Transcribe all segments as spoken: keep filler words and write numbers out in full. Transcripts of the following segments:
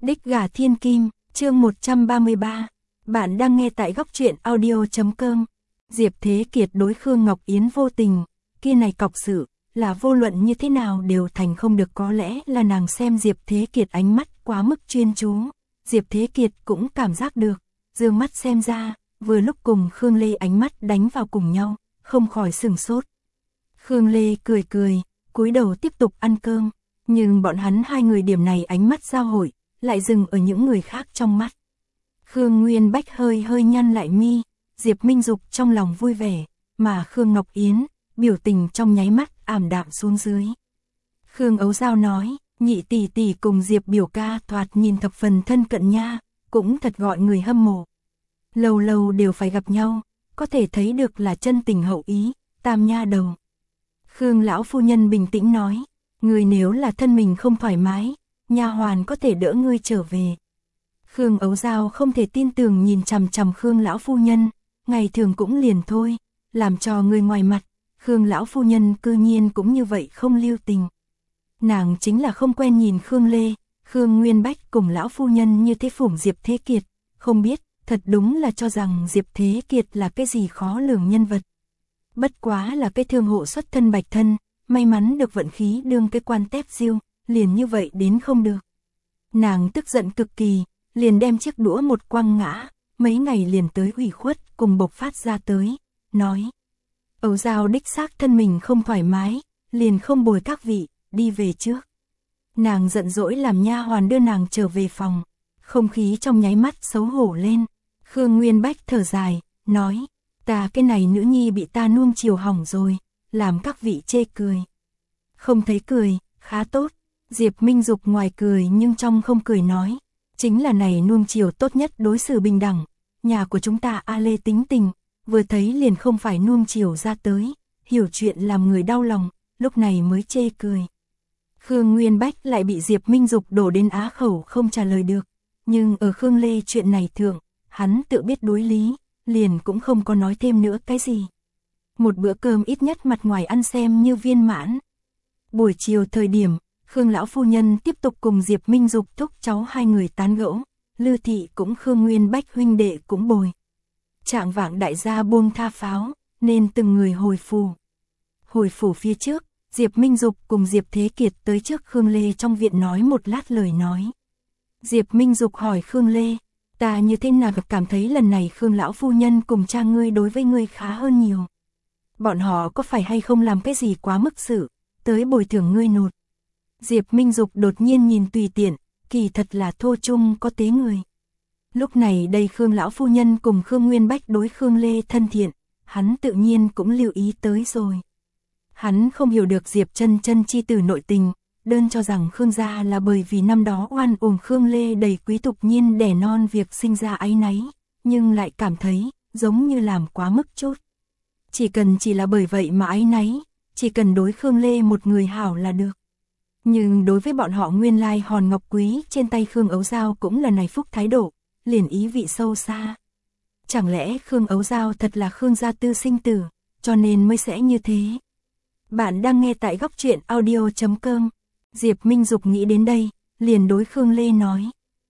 Đích gà thiên kim, chương một trăm ba mươi ba. Bạn đang nghe tại góc truyện audio chấm com. Diệp Thế Kiệt đối Khương Ngọc Yến vô tình, kia này cọc sự, là vô luận như thế nào đều thành không được, có lẽ là nàng xem Diệp Thế Kiệt ánh mắt quá mức chuyên chú. Diệp Thế Kiệt cũng cảm giác được, dương mắt xem ra, vừa lúc cùng Khương Lê ánh mắt đánh vào cùng nhau, không khỏi sửng sốt. Khương Lê cười cười, cúi đầu tiếp tục ăn cơm, nhưng bọn hắn hai người điểm này ánh mắt giao hội, lại dừng ở những người khác trong mắt. Khương Nguyên Bách hơi hơi nhăn lại mi, Diệp Minh Dục trong lòng vui vẻ, mà Khương Ngọc Yến, biểu tình trong nháy mắt ảm đạm xuống dưới. Khương Ấu Giao nói, nhị tỷ tỷ cùng Diệp biểu ca thoạt nhìn thập phần thân cận nha, cũng thật gọi người hâm mộ. Lâu lâu đều phải gặp nhau, có thể thấy được là chân tình hậu ý, tam nha đầu. Khương lão phu nhân bình tĩnh nói, người nếu là thân mình không thoải mái, nha hoàn có thể đỡ ngươi trở về. Khương Ấu Giao không thể tin tưởng nhìn chằm chằm Khương lão phu nhân, ngày thường cũng liền thôi, làm cho người ngoài mặt, Khương lão phu nhân cư nhiên cũng như vậy không lưu tình. Nàng chính là không quen nhìn Khương Lê, Khương Nguyên Bách cùng lão phu nhân như thế phủng Diệp Thế Kiệt, không biết, thật đúng là cho rằng Diệp Thế Kiệt là cái gì khó lường nhân vật. Bất quá là cái thương hộ xuất thân bạch thân, may mắn được vận khí đương cái quan tép diêu, liền như vậy đến không được. Nàng tức giận cực kỳ, liền đem chiếc đũa một quăng ngã, mấy ngày liền tới ủy khuất cùng bộc phát ra tới, nói. Ấu Giao đích xác thân mình không thoải mái, liền không bồi các vị, đi về trước. Nàng giận dỗi làm nha hoàn đưa nàng trở về phòng, không khí trong nháy mắt xấu hổ lên. Khương Nguyên Bách thở dài, nói, ta cái này nữ nhi bị ta nuông chiều hỏng rồi, làm các vị chê cười. Không thấy cười, khá tốt. Diệp Minh Dục ngoài cười nhưng trong không cười nói, chính là này nuông chiều tốt nhất đối xử bình đẳng, nhà của chúng ta A Lê tính tình, vừa thấy liền không phải nuông chiều ra tới, hiểu chuyện làm người đau lòng, lúc này mới chê cười. Khương Nguyên Bách lại bị Diệp Minh Dục đổ đến á khẩu không trả lời được, nhưng ở Khương Lê chuyện này thượng, hắn tự biết đối lý, liền cũng không có nói thêm nữa cái gì. Một bữa cơm ít nhất mặt ngoài ăn xem như viên mãn. Buổi chiều thời điểm, Khương lão phu nhân tiếp tục cùng Diệp Minh Dục thúc cháu hai người tán gẫu, Lư thị cũng Khương Nguyên Bách huynh đệ cũng bồi. Trạng vạng đại gia buông tha pháo, nên từng người hồi phủ. Hồi phủ phía trước, Diệp Minh Dục cùng Diệp Thế Kiệt tới trước Khương Lê trong viện nói một lát lời nói. Diệp Minh Dục hỏi Khương Lê, ta như thế nào cảm thấy lần này Khương lão phu nhân cùng cha ngươi đối với ngươi khá hơn nhiều. Bọn họ có phải hay không làm cái gì quá mức sự, tới bồi thường ngươi nột. Diệp Minh Dục đột nhiên nhìn tùy tiện, kỳ thật là thô trung có tế người. Lúc này đây Khương lão phu nhân cùng Khương Nguyên Bách đối Khương Lê thân thiện, hắn tự nhiên cũng lưu ý tới rồi. Hắn không hiểu được Diệp chân chân chi tử nội tình, đơn cho rằng Khương gia là bởi vì năm đó oan uổng Khương Lê đầy quý tục nhiên đẻ non việc sinh ra áy náy, nhưng lại cảm thấy giống như làm quá mức chút. Chỉ cần chỉ là bởi vậy mà áy náy, chỉ cần đối Khương Lê một người hảo là được. Nhưng đối với bọn họ nguyên lai hòn ngọc quý trên tay Khương Ấu Giao cũng là này phúc thái độ, liền ý vị sâu xa. Chẳng lẽ Khương Ấu Giao thật là Khương gia tư sinh tử, cho nên mới sẽ như thế. Bạn đang nghe tại góc truyện audio chấm com. Diệp Minh Dục nghĩ đến đây, liền đối Khương Lê nói.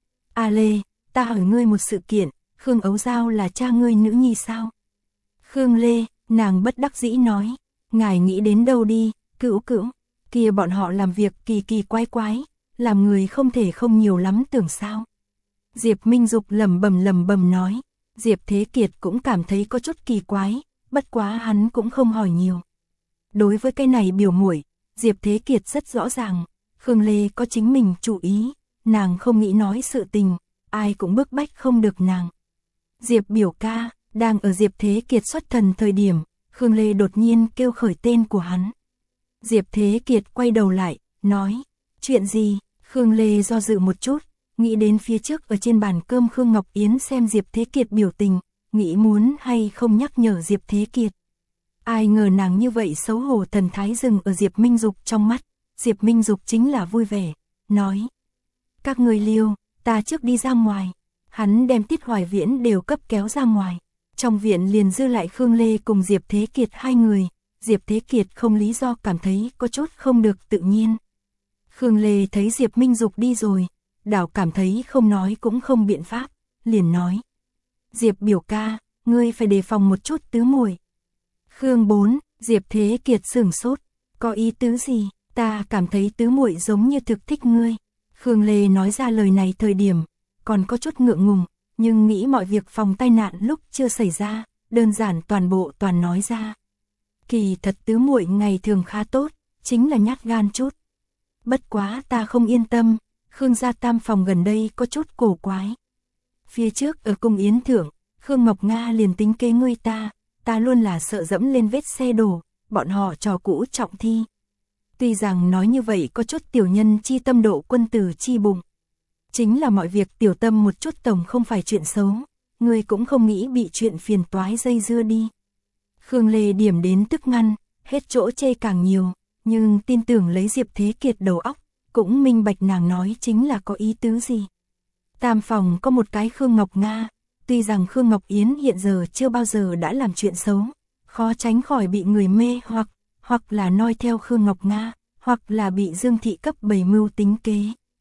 A Lê, ta hỏi ngươi một sự kiện, Khương Ấu Giao là cha ngươi nữ nhi sao? Khương Lê, nàng bất đắc dĩ nói, ngài nghĩ đến đâu đi, cữu cữu, kia bọn họ làm việc kỳ kỳ quái quái, làm người không thể không nhiều lắm tưởng sao. Diệp Minh Dục lẩm bẩm lẩm bẩm nói, Diệp Thế Kiệt cũng cảm thấy có chút kỳ quái, bất quá hắn cũng không hỏi nhiều. Đối với cái này biểu muội, Diệp Thế Kiệt rất rõ ràng, Khương Lê có chính mình chủ ý, nàng không nghĩ nói sự tình, ai cũng bức bách không được nàng. Diệp biểu ca, đang ở Diệp Thế Kiệt xuất thần thời điểm, Khương Lê đột nhiên kêu khởi tên của hắn. Diệp Thế Kiệt quay đầu lại, nói, chuyện gì? Khương Lê do dự một chút, nghĩ đến phía trước ở trên bàn cơm Khương Ngọc Yến xem Diệp Thế Kiệt biểu tình, nghĩ muốn hay không nhắc nhở Diệp Thế Kiệt. Ai ngờ nàng như vậy xấu hổ thần thái dừng ở Diệp Minh Dục trong mắt, Diệp Minh Dục chính là vui vẻ, nói. Các người liêu, ta trước đi ra ngoài. Hắn đem Tiết Hoài Viễn đều cấp kéo ra ngoài. Trong viện liền dư lại Khương Lê cùng Diệp Thế Kiệt hai người, Diệp Thế Kiệt không lý do cảm thấy có chút không được tự nhiên. Khương Lê thấy Diệp Minh Dục đi rồi, đảo cảm thấy không nói cũng không biện pháp, liền nói. Diệp biểu ca, ngươi phải đề phòng một chút tứ muội. Khương Bốn, Diệp Thế Kiệt sửng sốt, có ý tứ gì? Ta cảm thấy tứ muội giống như thực thích ngươi. Khương Lê nói ra lời này thời điểm, còn có chút ngượng ngùng, nhưng nghĩ mọi việc phòng tai nạn lúc chưa xảy ra, đơn giản toàn bộ toàn nói ra. Kỳ thật tứ muội ngày thường khá tốt, chính là nhát gan chút. Bất quá ta không yên tâm, Khương gia tam phòng gần đây có chút cổ quái. Phía trước ở cung yến thưởng, Khương Ngọc Nga liền tính kế ngươi ta, ta luôn là sợ dẫm lên vết xe đổ, bọn họ trò cũ trọng thi. Tuy rằng nói như vậy có chút tiểu nhân chi tâm độ quân tử chi bụng. Chính là mọi việc tiểu tâm một chút tổng không phải chuyện xấu, ngươi cũng không nghĩ bị chuyện phiền toái dây dưa đi. Khương Lê điểm đến tức ngăn, hết chỗ chê càng nhiều, nhưng tin tưởng lấy Diệp Thế Kiệt đầu óc, cũng minh bạch nàng nói chính là có ý tứ gì. Tam phòng có một cái Khương Ngọc Nga, tuy rằng Khương Ngọc Yến hiện giờ chưa bao giờ đã làm chuyện xấu, khó tránh khỏi bị người mê hoặc, hoặc là noi theo Khương Ngọc Nga, hoặc là bị Dương Thị cấp bày mưu tính kế.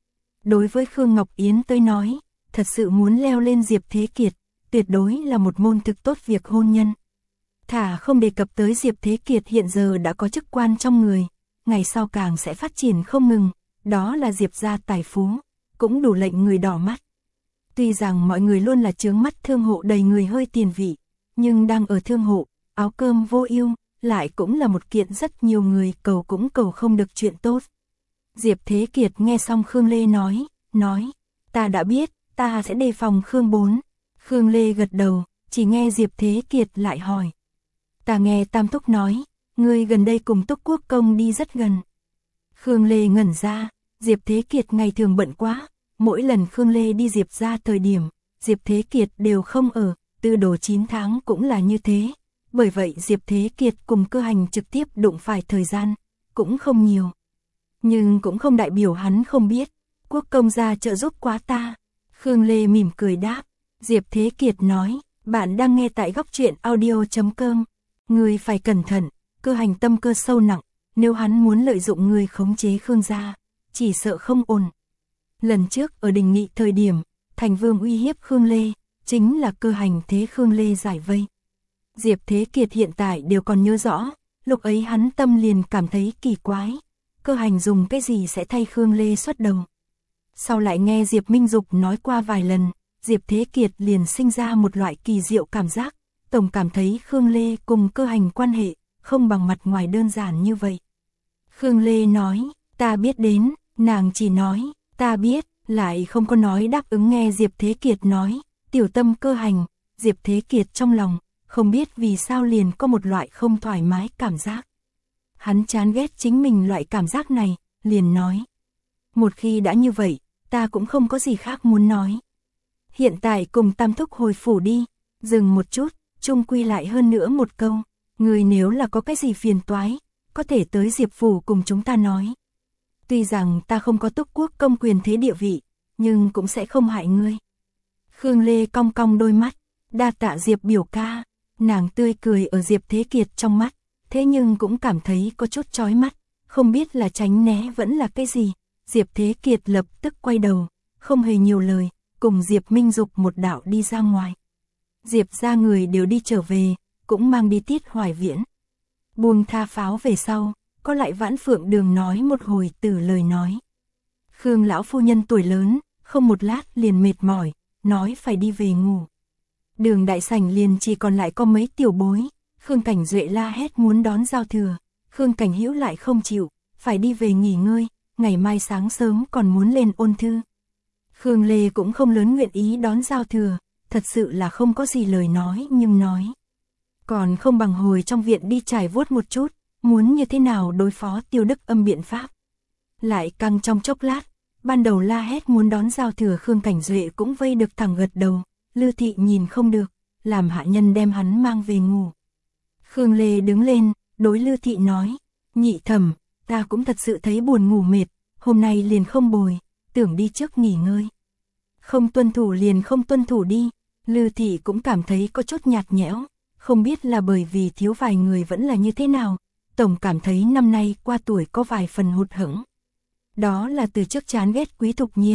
Đối với Khương Ngọc Yến tới nói, thật sự muốn leo lên Diệp Thế Kiệt, tuyệt đối là một môn thực tốt việc hôn nhân. Thả không đề cập tới Diệp Thế Kiệt hiện giờ đã có chức quan trong người, ngày sau càng sẽ phát triển không ngừng, đó là Diệp gia tài phú, cũng đủ lệnh người đỏ mắt. Tuy rằng mọi người luôn là chướng mắt thương hộ đầy người hơi tiền vị, nhưng đang ở thương hộ, áo cơm vô ưu, lại cũng là một kiện rất nhiều người cầu cũng cầu không được chuyện tốt. Diệp Thế Kiệt nghe xong Khương Lê nói, nói, ta đã biết, ta sẽ đề phòng Khương Bốn. Khương Lê gật đầu, chỉ nghe Diệp Thế Kiệt lại hỏi. Ta nghe Tam Thúc nói, ngươi gần đây cùng Túc Quốc Công đi rất gần. Khương Lê ngẩn ra, Diệp Thế Kiệt ngày thường bận quá, mỗi lần Khương Lê đi Diệp ra thời điểm, Diệp Thế Kiệt đều không ở, từ đồ chín tháng cũng là như thế. Bởi vậy Diệp Thế Kiệt cùng Cơ Hành trực tiếp đụng phải thời gian, cũng không nhiều. Nhưng cũng không đại biểu hắn không biết, Quốc Công gia trợ giúp quá ta. Khương Lê mỉm cười đáp, Diệp Thế Kiệt nói, bạn đang nghe tại góc truyện audio chấm com. Người phải cẩn thận, Cơ Hành tâm cơ sâu nặng, nếu hắn muốn lợi dụng người khống chế Khương gia, chỉ sợ không ổn. Lần trước ở đình nghị thời điểm, Thành Vương uy hiếp Khương Lê, chính là Cơ Hành thế Khương Lê giải vây. Diệp Thế Kiệt hiện tại đều còn nhớ rõ, lúc ấy hắn tâm liền cảm thấy kỳ quái, Cơ Hành dùng cái gì sẽ thay Khương Lê xuất đầu. Sau lại nghe Diệp Minh Dục nói qua vài lần, Diệp Thế Kiệt liền sinh ra một loại kỳ diệu cảm giác, tổng cảm thấy Khương Lê cùng Cơ Hành quan hệ, không bằng mặt ngoài đơn giản như vậy. Khương Lê nói, ta biết đến, nàng chỉ nói, ta biết, lại không có nói đáp ứng nghe Diệp Thế Kiệt nói, tiểu tâm Cơ Hành. Diệp Thế Kiệt trong lòng, không biết vì sao liền có một loại không thoải mái cảm giác. Hắn chán ghét chính mình loại cảm giác này, liền nói. Một khi đã như vậy, ta cũng không có gì khác muốn nói. Hiện tại cùng Tam Thúc hồi phủ đi, dừng một chút, chung quy lại hơn nữa một câu. Người nếu là có cái gì phiền toái, có thể tới Diệp phủ cùng chúng ta nói. Tuy rằng ta không có Túc Quốc Công quyền thế địa vị, nhưng cũng sẽ không hại ngươi. Khương Lê cong cong đôi mắt, đa tạ Diệp biểu ca. Nàng tươi cười ở Diệp Thế Kiệt trong mắt, thế nhưng cũng cảm thấy có chút chói mắt, không biết là tránh né vẫn là cái gì. Diệp Thế Kiệt lập tức quay đầu, không hề nhiều lời, cùng Diệp Minh Dục một đạo đi ra ngoài. Diệp ra người đều đi trở về, cũng mang đi Tiết Hoài Viễn. Buông tha pháo về sau, có lại Vãn Phượng Đường nói một hồi từ lời nói. Khương lão phu nhân tuổi lớn, không một lát liền mệt mỏi, nói phải đi về ngủ. Đường đại sảnh liền chỉ còn lại có mấy tiểu bối, Khương Cảnh Duệ la hét muốn đón giao thừa, Khương Cảnh Hữu lại không chịu, phải đi về nghỉ ngơi, ngày mai sáng sớm còn muốn lên ôn thư. Khương Lê cũng không lớn nguyện ý đón giao thừa, thật sự là không có gì lời nói nhưng nói. Còn không bằng hồi trong viện đi trải vuốt một chút, muốn như thế nào đối phó Tiêu Đức Âm biện pháp. Lại căng trong chốc lát, ban đầu la hét muốn đón giao thừa Khương Cảnh Duệ cũng vây được thẳng gật đầu. Lư Thị nhìn không được, làm hạ nhân đem hắn mang về ngủ. Khương Lê đứng lên, đối Lư Thị nói, nhị thẩm, ta cũng thật sự thấy buồn ngủ mệt, hôm nay liền không bồi, tưởng đi trước nghỉ ngơi. Không tuân thủ liền không tuân thủ đi, Lư Thị cũng cảm thấy có chút nhạt nhẽo, không biết là bởi vì thiếu vài người vẫn là như thế nào, tổng cảm thấy năm nay qua tuổi có vài phần hụt hẫng. Đó là từ trước chán ghét Quý Thục Nhiên,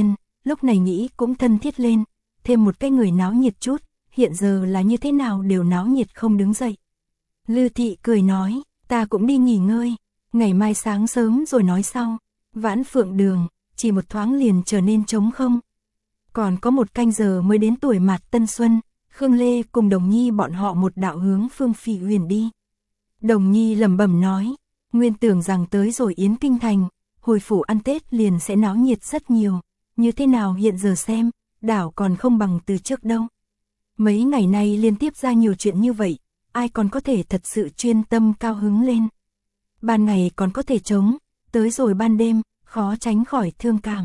lúc này nghĩ cũng thân thiết lên, thêm một cái người náo nhiệt chút, hiện giờ là như thế nào đều náo nhiệt không đứng dậy. Lư Thị cười nói, ta cũng đi nghỉ ngơi, ngày mai sáng sớm rồi nói sau. Vãn Phượng Đường, chỉ một thoáng liền trở nên trống không. Còn có một canh giờ mới đến tuổi mạt tân xuân, Khương Lê cùng Đồng Nhi bọn họ một đạo hướng Phương Phỉ Uyển đi. Đồng Nhi lẩm bẩm nói, nguyên tưởng rằng tới rồi Yến Kinh Thành, hồi phủ ăn Tết liền sẽ náo nhiệt rất nhiều, như thế nào hiện giờ xem, đảo còn không bằng từ trước đâu. Mấy ngày nay liên tiếp ra nhiều chuyện như vậy, ai còn có thể thật sự chuyên tâm cao hứng lên. Ban ngày còn có thể chống, tới rồi ban đêm, khó tránh khỏi thương cảm.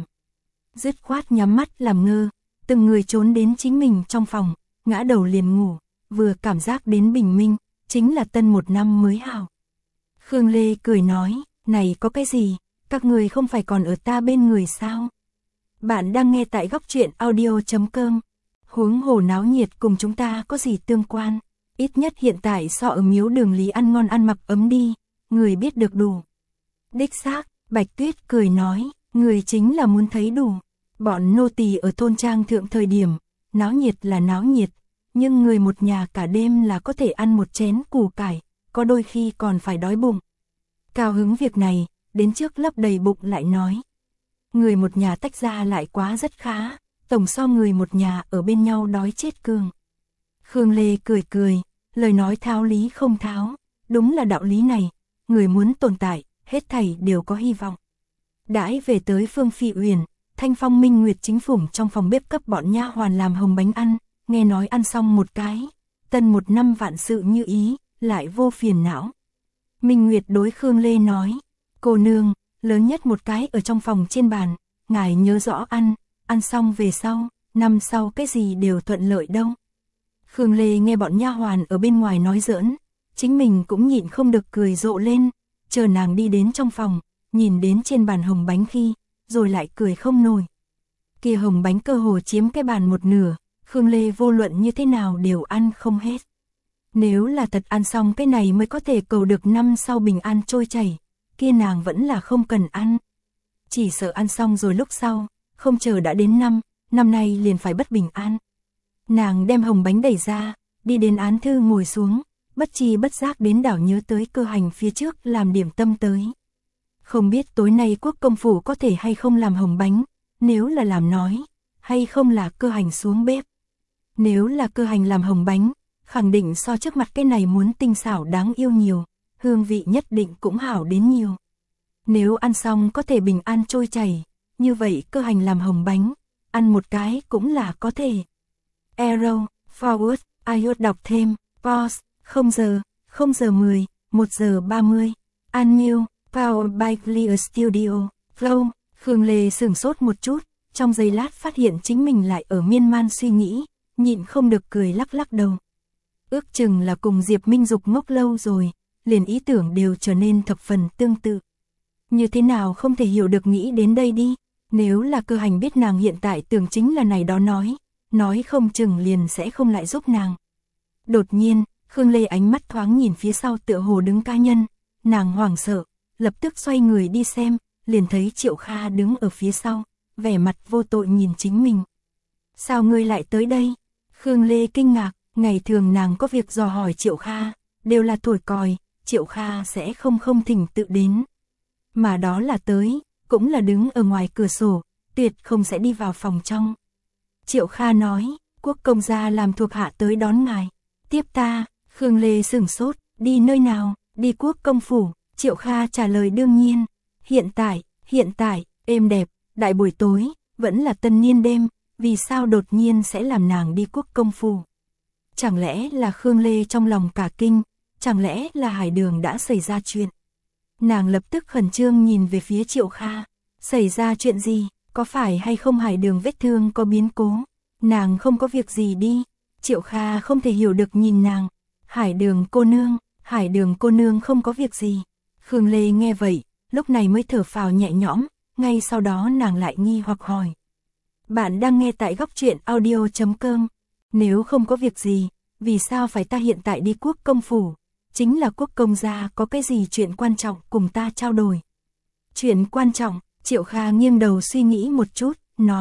Dứt khoát nhắm mắt làm ngơ, từng người trốn đến chính mình trong phòng, ngã đầu liền ngủ, vừa cảm giác đến bình minh, chính là tân một năm mới hảo. Khương Lê cười nói, này có cái gì, các người không phải còn ở ta bên người sao? Bạn đang nghe tại góc truyện audio chấm com. Huống hồ náo nhiệt cùng chúng ta có gì tương quan, ít nhất hiện tại so ở miếu Đường Lý ăn ngon ăn mặc ấm đi, người biết được đủ. Đích xác, Bạch Tuyết cười nói, người chính là muốn thấy đủ. Bọn nô tỳ ở thôn trang thượng thời điểm, náo nhiệt là náo nhiệt, nhưng người một nhà cả đêm là có thể ăn một chén củ cải, có đôi khi còn phải đói bụng. Cao hứng việc này, đến trước lấp đầy bụng lại nói. Người một nhà tách ra lại quá rất khá, tổng so người một nhà ở bên nhau đói chết cường. Khương Lê cười cười, lời nói tháo lý không tháo, đúng là đạo lý này, người muốn tồn tại, hết thảy đều có hy vọng. Đãi về tới Phương Phỉ Uyển, Thanh Phong Minh Nguyệt chính phủng trong phòng bếp cấp bọn nha hoàn làm hồng bánh ăn, nghe nói ăn xong một cái, tân một năm vạn sự như ý, lại vô phiền não. Minh Nguyệt đối Khương Lê nói, cô nương, lớn nhất một cái ở trong phòng trên bàn, ngài nhớ rõ ăn, ăn xong về sau, năm sau cái gì đều thuận lợi đâu. Khương Lê nghe bọn nha hoàn ở bên ngoài nói giỡn, chính mình cũng nhịn không được cười rộ lên, chờ nàng đi đến trong phòng, nhìn đến trên bàn hồng bánh khi, rồi lại cười không nổi. Kia hồng bánh cơ hồ chiếm cái bàn một nửa, Khương Lê vô luận như thế nào đều ăn không hết. Nếu là thật ăn xong cái này mới có thể cầu được năm sau bình an trôi chảy, kia nàng vẫn là không cần ăn. Chỉ sợ ăn xong rồi lúc sau, không chờ đã đến năm, năm nay liền phải bất bình an. Nàng đem hồng bánh đẩy ra, đi đến án thư ngồi xuống, bất chi bất giác đến đảo nhớ tới Cơ Hành phía trước làm điểm tâm tới. Không biết tối nay Quốc công phủ có thể hay không làm hồng bánh, nếu là làm nói, hay không là Cơ Hành xuống bếp. Nếu là Cơ Hành làm hồng bánh, khẳng định so trước mặt cái này muốn tinh xảo đáng yêu nhiều, hương vị nhất định cũng hảo đến nhiều. Nếu ăn xong có thể bình an trôi chảy, như vậy Cơ Hành làm hồng bánh, ăn một cái cũng là có thể. Arrow, forward, iốt đọc thêm, pause, không giờ, không giờ mười, một giờ ba mươi, Unmute, Power by Clear Studio, Flow. Khương Lê sửng sốt một chút, trong giây lát phát hiện chính mình lại ở miên man suy nghĩ, nhịn không được cười lắc lắc đầu. Ước chừng là cùng Diệp Minh Dục ngốc lâu rồi, liền ý tưởng đều trở nên thập phần tương tự. Như thế nào không thể hiểu được nghĩ đến đây đi, nếu là Cơ Hành biết nàng hiện tại tưởng chính là này đó nói, nói không chừng liền sẽ không lại giúp nàng. Đột nhiên, Khương Lê ánh mắt thoáng nhìn phía sau tựa hồ đứng cá nhân, nàng hoảng sợ, lập tức xoay người đi xem, liền thấy Triệu Kha đứng ở phía sau, vẻ mặt vô tội nhìn chính mình. Sao ngươi lại tới đây? Khương Lê kinh ngạc, ngày thường nàng có việc dò hỏi Triệu Kha, đều là thổi còi, Triệu Kha sẽ không không thỉnh tự đến. Mà đó là tới, cũng là đứng ở ngoài cửa sổ, tuyệt không sẽ đi vào phòng trong. Triệu Kha nói, Quốc công gia làm thuộc hạ tới đón ngài, tiếp ta. Khương Lê sửng sốt, đi nơi nào, đi Quốc công phủ. Triệu Kha trả lời đương nhiên, hiện tại, hiện tại, êm đẹp, đại buổi tối, vẫn là tân niên đêm, vì sao đột nhiên sẽ làm nàng đi Quốc công phủ? Chẳng lẽ là Khương Lê trong lòng cả kinh, chẳng lẽ là Hải Đường đã xảy ra chuyện? Nàng lập tức khẩn trương nhìn về phía Triệu Kha, xảy ra chuyện gì, có phải hay không Hải Đường vết thương có biến cố? Nàng không có việc gì đi. Triệu Kha không thể hiểu được nhìn nàng, Hải Đường cô nương, Hải Đường cô nương không có việc gì. Khương Lê nghe vậy, lúc này mới thở phào nhẹ nhõm, ngay sau đó nàng lại nghi hoặc hỏi. Bạn đang nghe tại góc truyện audio chấm com. Nếu không có việc gì, vì sao phải ta hiện tại đi Quốc công phủ? Chính là Quốc công gia có cái gì chuyện quan trọng cùng ta trao đổi. Chuyện quan trọng, Triệu Kha nghiêng đầu suy nghĩ một chút, nói.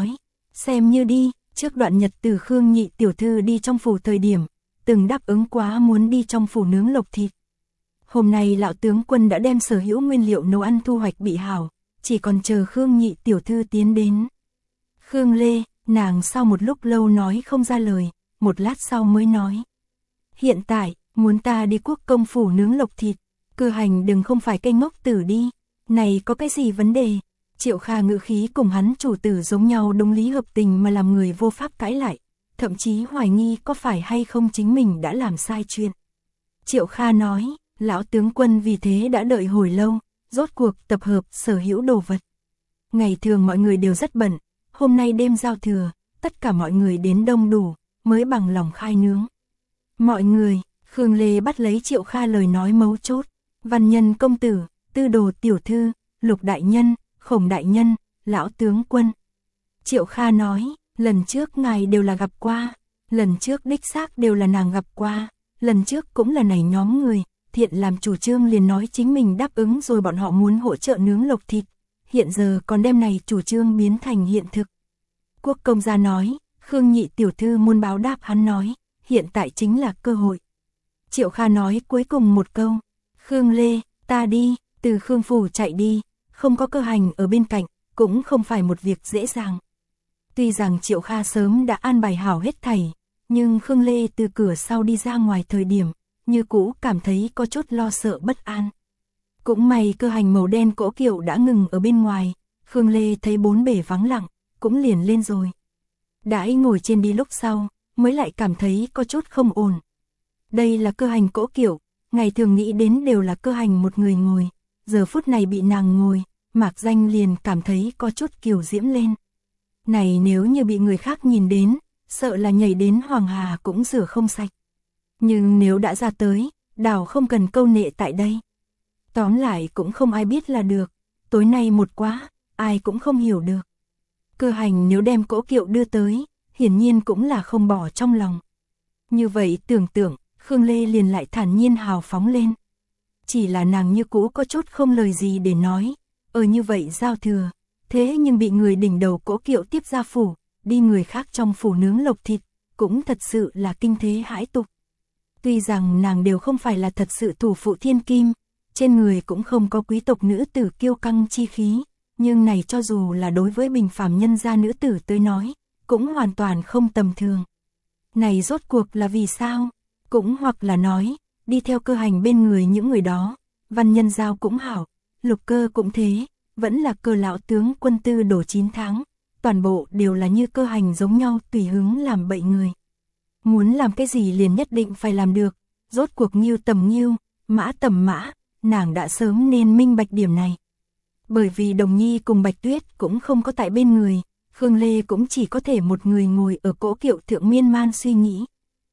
Xem như đi, trước đoạn nhật từ Khương nhị tiểu thư đi trong phủ thời điểm, từng đáp ứng quá muốn đi trong phủ nướng lộc thịt. Hôm nay lão tướng quân đã đem sở hữu nguyên liệu nấu ăn thu hoạch bị hảo, chỉ còn chờ Khương nhị tiểu thư tiến đến. Khương Lê, nàng sau một lúc lâu nói không ra lời, một lát sau mới nói. Hiện tại, muốn ta đi quốc công phủ nướng lộc thịt, Cơ Hành đừng không phải cây ngốc tử đi, này có cái gì vấn đề. Triệu Kha ngữ khí cùng hắn chủ tử giống nhau đúng lý hợp tình mà làm người vô pháp cãi lại, thậm chí hoài nghi có phải hay không chính mình đã làm sai chuyện. Triệu Kha nói, lão tướng quân vì thế đã đợi hồi lâu, rốt cuộc tập hợp sở hữu đồ vật. Ngày thường mọi người đều rất bận, hôm nay đêm giao thừa, tất cả mọi người đến đông đủ, mới bằng lòng khai nướng. Mọi người, Khương Lê bắt lấy Triệu Kha lời nói mấu chốt, Văn Nhân công tử, Tư Đồ tiểu thư, Lục đại nhân, Khổng đại nhân, lão tướng quân. Triệu Kha nói, lần trước ngài đều là gặp qua, lần trước đích xác đều là nàng gặp qua, lần trước cũng là này nhóm người, thiện làm chủ trương liền nói chính mình đáp ứng rồi bọn họ muốn hỗ trợ nướng lộc thịt, hiện giờ còn đem này chủ trương biến thành hiện thực. Quốc công gia nói, Khương nhị tiểu thư muốn báo đáp hắn nói, hiện tại chính là cơ hội. Triệu Kha nói cuối cùng một câu, Khương Lê, ta đi, từ Khương phủ chạy đi, không có Cơ Hành ở bên cạnh, cũng không phải một việc dễ dàng. Tuy rằng Triệu Kha sớm đã an bài hảo hết thảy, nhưng Khương Lê từ cửa sau đi ra ngoài thời điểm, như cũ cảm thấy có chút lo sợ bất an. Cũng may Cơ Hành màu đen cỗ kiệu đã ngừng ở bên ngoài, Khương Lê thấy bốn bề vắng lặng, cũng liền lên rồi. Đãi ngồi trên đi lúc sau, mới lại cảm thấy có chút không ổn. Đây là Cơ Hành cỗ kiệu, ngày thường nghĩ đến đều là Cơ Hành một người ngồi, giờ phút này bị nàng ngồi, Mạc Danh liền cảm thấy có chút kiều diễm lên. Này nếu như bị người khác nhìn đến, sợ là nhảy đến Hoàng Hà cũng rửa không sạch. Nhưng nếu đã ra tới, đảo không cần câu nệ tại đây. Tóm lại cũng không ai biết là được, tối nay một quá, ai cũng không hiểu được. Cơ Hành nếu đem cỗ kiệu đưa tới, hiển nhiên cũng là không bỏ trong lòng. Như vậy tưởng tượng, Khương Lê liền lại thản nhiên hào phóng lên. Chỉ là nàng như cũ có chút không lời gì để nói, ở như vậy giao thừa, thế nhưng bị người đỉnh đầu cỗ kiệu tiếp ra phủ, đi người khác trong phủ nướng lộc thịt, cũng thật sự là kinh thế hãi tục. Tuy rằng nàng đều không phải là thật sự thủ phụ thiên kim, trên người cũng không có quý tộc nữ tử kiêu căng chi khí, nhưng này cho dù là đối với bình phàm nhân gia nữ tử tới nói, cũng hoàn toàn không tầm thường. Này rốt cuộc là vì sao? Cũng hoặc là nói, đi theo Cơ Hành bên người những người đó, Văn Nhân Giao cũng hảo, Lục Cơ cũng thế, vẫn là Cơ lão tướng quân Tư Đồ chín tháng, toàn bộ đều là như Cơ Hành giống nhau tùy hứng làm bậy người. Muốn làm cái gì liền nhất định phải làm được, rốt cuộc nghiêu tầm nghiêu, mã tầm mã, nàng đã sớm nên minh bạch điểm này. Bởi vì Đồng Nhi cùng Bạch Tuyết cũng không có tại bên người, Khương Lê cũng chỉ có thể một người ngồi ở cỗ kiệu thượng miên man suy nghĩ.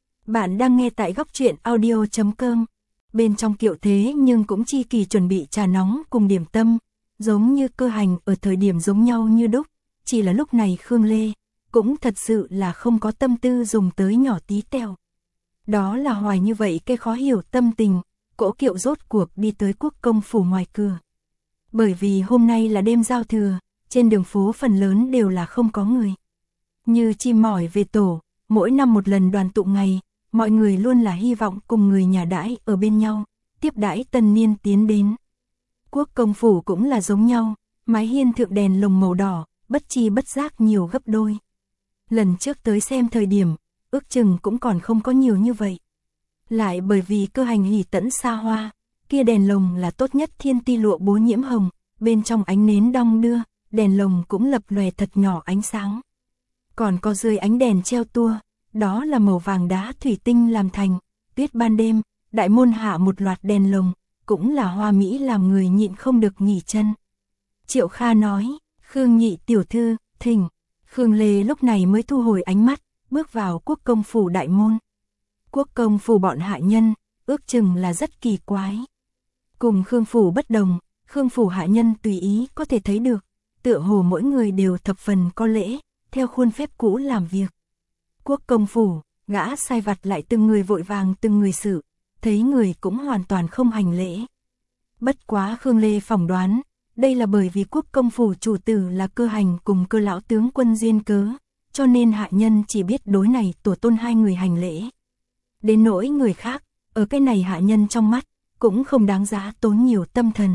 Bạn đang nghe tại góc truyện audio chấm com, bên trong kiệu thế nhưng cũng chi kỳ chuẩn bị trà nóng cùng điểm tâm, giống như Cơ Hành ở thời điểm giống nhau như đúc, chỉ là lúc này Khương Lê cũng thật sự là không có tâm tư dùng tới nhỏ tí teo. Đó là hoài như vậy cái khó hiểu tâm tình, cỗ kiệu rốt cuộc đi tới quốc công phủ ngoài cửa. Bởi vì hôm nay là đêm giao thừa, trên đường phố phần lớn đều là không có người. Như chim mỏi về tổ, mỗi năm một lần đoàn tụ ngày, mọi người luôn là hy vọng cùng người nhà đãi ở bên nhau, tiếp đãi tân niên tiến đến. Quốc công phủ cũng là giống nhau, mái hiên thượng đèn lồng màu đỏ, bất chi bất giác nhiều gấp đôi. Lần trước tới xem thời điểm, ước chừng cũng còn không có nhiều như vậy. Lại bởi vì Cơ Hành hỉ tẫn xa hoa, kia đèn lồng là tốt nhất thiên ti lụa bố nhiễm hồng, bên trong ánh nến đong đưa, đèn lồng cũng lập lòe thật nhỏ ánh sáng. Còn có dưới ánh đèn treo tua, đó là màu vàng đá thủy tinh làm thành, tuyết ban đêm, đại môn hạ một loạt đèn lồng, cũng là hoa mỹ làm người nhịn không được nghỉ chân. Triệu Kha nói, Khương nhị tiểu thư, thỉnh. Khương Lê lúc này mới thu hồi ánh mắt, bước vào quốc công phủ đại môn. Quốc công phủ bọn hạ nhân, ước chừng là rất kỳ quái. Cùng Khương phủ bất đồng, Khương phủ hạ nhân tùy ý có thể thấy được, tựa hồ mỗi người đều thập phần có lễ, theo khuôn phép cũ làm việc. Quốc công phủ, gã sai vặt lại từng người vội vàng từng người xử, thấy người cũng hoàn toàn không hành lễ. Bất quá Khương Lê phỏng đoán, đây là bởi vì quốc công phủ chủ tử là Cơ Hành cùng Cơ lão tướng quân duyên cớ, cho nên hạ nhân chỉ biết đối này tổ tôn hai người hành lễ. Đến nỗi người khác, ở cái này hạ nhân trong mắt, cũng không đáng giá tốn nhiều tâm thần.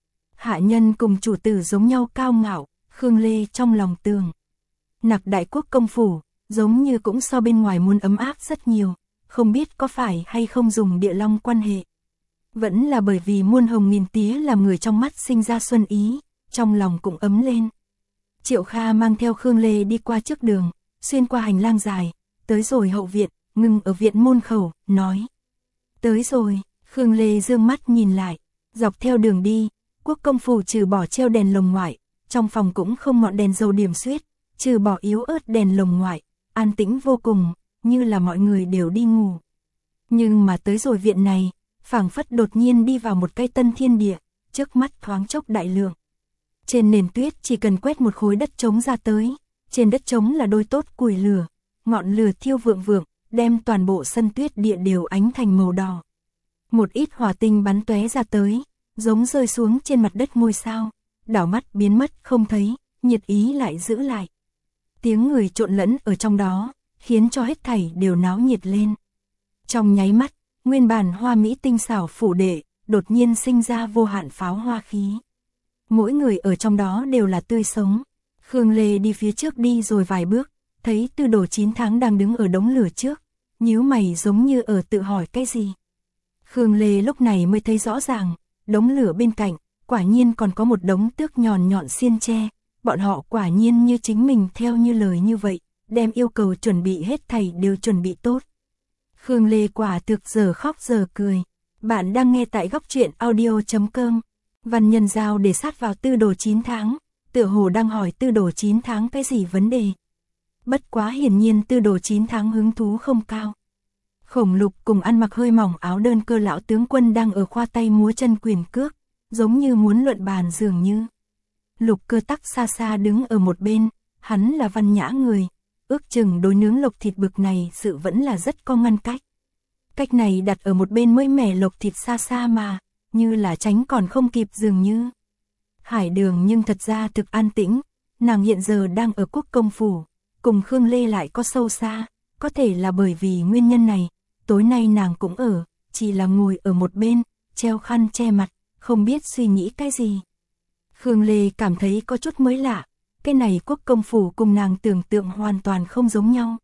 Hạ nhân cùng chủ tử giống nhau cao ngạo, Khương Lê trong lòng tường. Nặc Đại Quốc công phủ, giống như cũng so bên ngoài muốn ấm áp rất nhiều, không biết có phải hay không dùng địa long quan hệ. Vẫn là bởi vì muôn hồng nghìn tía làm người trong mắt sinh ra xuân ý, trong lòng cũng ấm lên. Triệu Kha mang theo Khương Lê đi qua trước đường, xuyên qua hành lang dài, tới rồi hậu viện, ngừng ở viện môn khẩu, nói. Tới rồi, Khương Lê dương mắt nhìn lại, dọc theo đường đi, quốc công phủ trừ bỏ treo đèn lồng ngoại, trong phòng cũng không ngọn đèn dầu điểm xuyết, trừ bỏ yếu ớt đèn lồng ngoại, an tĩnh vô cùng, như là mọi người đều đi ngủ. Nhưng mà tới rồi viện này, phảng phất đột nhiên đi vào một cái tân thiên địa, trước mắt thoáng chốc đại lượng. Trên nền tuyết chỉ cần quét một khối đất trống ra tới, trên đất trống là đôi tốt củi lửa, ngọn lửa thiêu vượng vượng, đem toàn bộ sân tuyết địa đều ánh thành màu đỏ. Một ít hỏa tinh bắn tóe ra tới, giống rơi xuống trên mặt đất ngôi sao, đảo mắt biến mất không thấy, nhiệt ý lại giữ lại. Tiếng người trộn lẫn ở trong đó, khiến cho hết thảy đều náo nhiệt lên. Trong nháy mắt, nguyên bản hoa mỹ tinh xảo phủ đệ, đột nhiên sinh ra vô hạn pháo hoa khí. Mỗi người ở trong đó đều là tươi sống. Khương Lê đi phía trước đi rồi vài bước, thấy Tư Đồ chín tháng đang đứng ở đống lửa trước, nhíu mày giống như ở tự hỏi cái gì. Khương Lê lúc này mới thấy rõ ràng, đống lửa bên cạnh, quả nhiên còn có một đống tước nhọn nhọn xiên tre, bọn họ quả nhiên như chính mình theo như lời như vậy, đem yêu cầu chuẩn bị hết thảy đều chuẩn bị tốt. Khương Lê quả thực giờ khóc giờ cười. Bạn đang nghe tại góc truyện audio chấm com. Văn nhân giao để sát vào Tư Đồ chín tháng, tựa hồ đang hỏi Tư Đồ chín tháng cái gì vấn đề. Bất quá hiển nhiên Tư Đồ chín tháng hứng thú không cao. Khổng Lục cùng ăn mặc hơi mỏng áo đơn cơ lão tướng quân đang ở khoa tay múa chân quyền cước, giống như muốn luận bàn dường như. Lục Cơ tắc xa xa đứng ở một bên, hắn là văn nhã người, ước chừng đối nướng lộc thịt bực này sự vẫn là rất có ngăn cách. Cách này đặt ở một bên mới mẻ lộc thịt xa xa mà, như là tránh còn không kịp dường như. Hải Đường nhưng thật ra thực an tĩnh, nàng hiện giờ đang ở quốc công phủ, cùng Khương Lê lại có sâu xa, có thể là bởi vì nguyên nhân này, tối nay nàng cũng ở, chỉ là ngồi ở một bên, treo khăn che mặt, không biết suy nghĩ cái gì. Khương Lê cảm thấy có chút mới lạ, cái này quốc công phủ cùng nàng tưởng tượng hoàn toàn không giống nhau.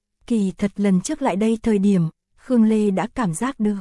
Kỳ thật lần trước lại đây thời điểm, Khương Lê đã cảm giác được.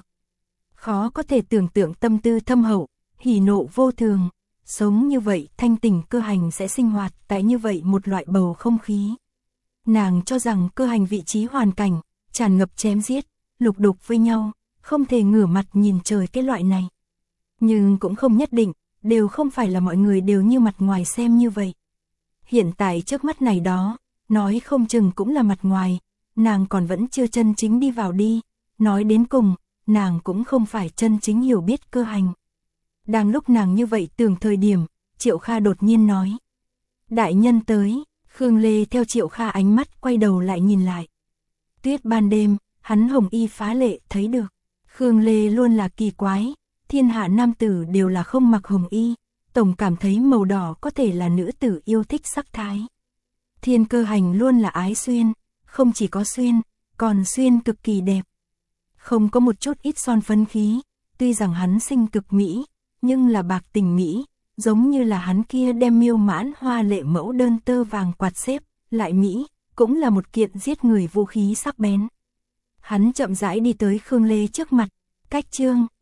Khó có thể tưởng tượng tâm tư thâm hậu, hỉ nộ vô thường, sống như vậy thanh tỉnh cơ hành sẽ sinh hoạt tại như vậy một loại bầu không khí. Nàng cho rằng cơ hành vị trí hoàn cảnh, tràn ngập chém giết, lục đục với nhau, không thể ngửa mặt nhìn trời cái loại này. Nhưng cũng không nhất định, đều không phải là mọi người đều như mặt ngoài xem như vậy. Hiện tại trước mắt này đó, nói không chừng cũng là mặt ngoài, nàng còn vẫn chưa chân chính đi vào đi, nói đến cùng, nàng cũng không phải chân chính hiểu biết cơ hành. Đang lúc nàng như vậy tưởng thời điểm, Triệu Kha đột nhiên nói. Đại nhân tới, Khương Lê theo Triệu Kha ánh mắt quay đầu lại nhìn lại. Tuyết ban đêm, hắn hồng y phá lệ thấy được. Khương Lê luôn là kỳ quái, thiên hạ nam tử đều là không mặc hồng y, tổng cảm thấy màu đỏ có thể là nữ tử yêu thích sắc thái. Thiên Cơ Hành luôn là ái xuyên, không chỉ có xuyên, còn xuyên cực kỳ đẹp. Không có một chút ít son phấn khí, tuy rằng hắn sinh cực mỹ, nhưng là bạc tình mỹ, giống như là hắn kia đem miêu mãn hoa lệ mẫu đơn tơ vàng quạt xếp, lại mỹ, cũng là một kiện giết người vũ khí sắc bén. Hắn chậm rãi đi tới Khương Lê trước mặt, cách trương,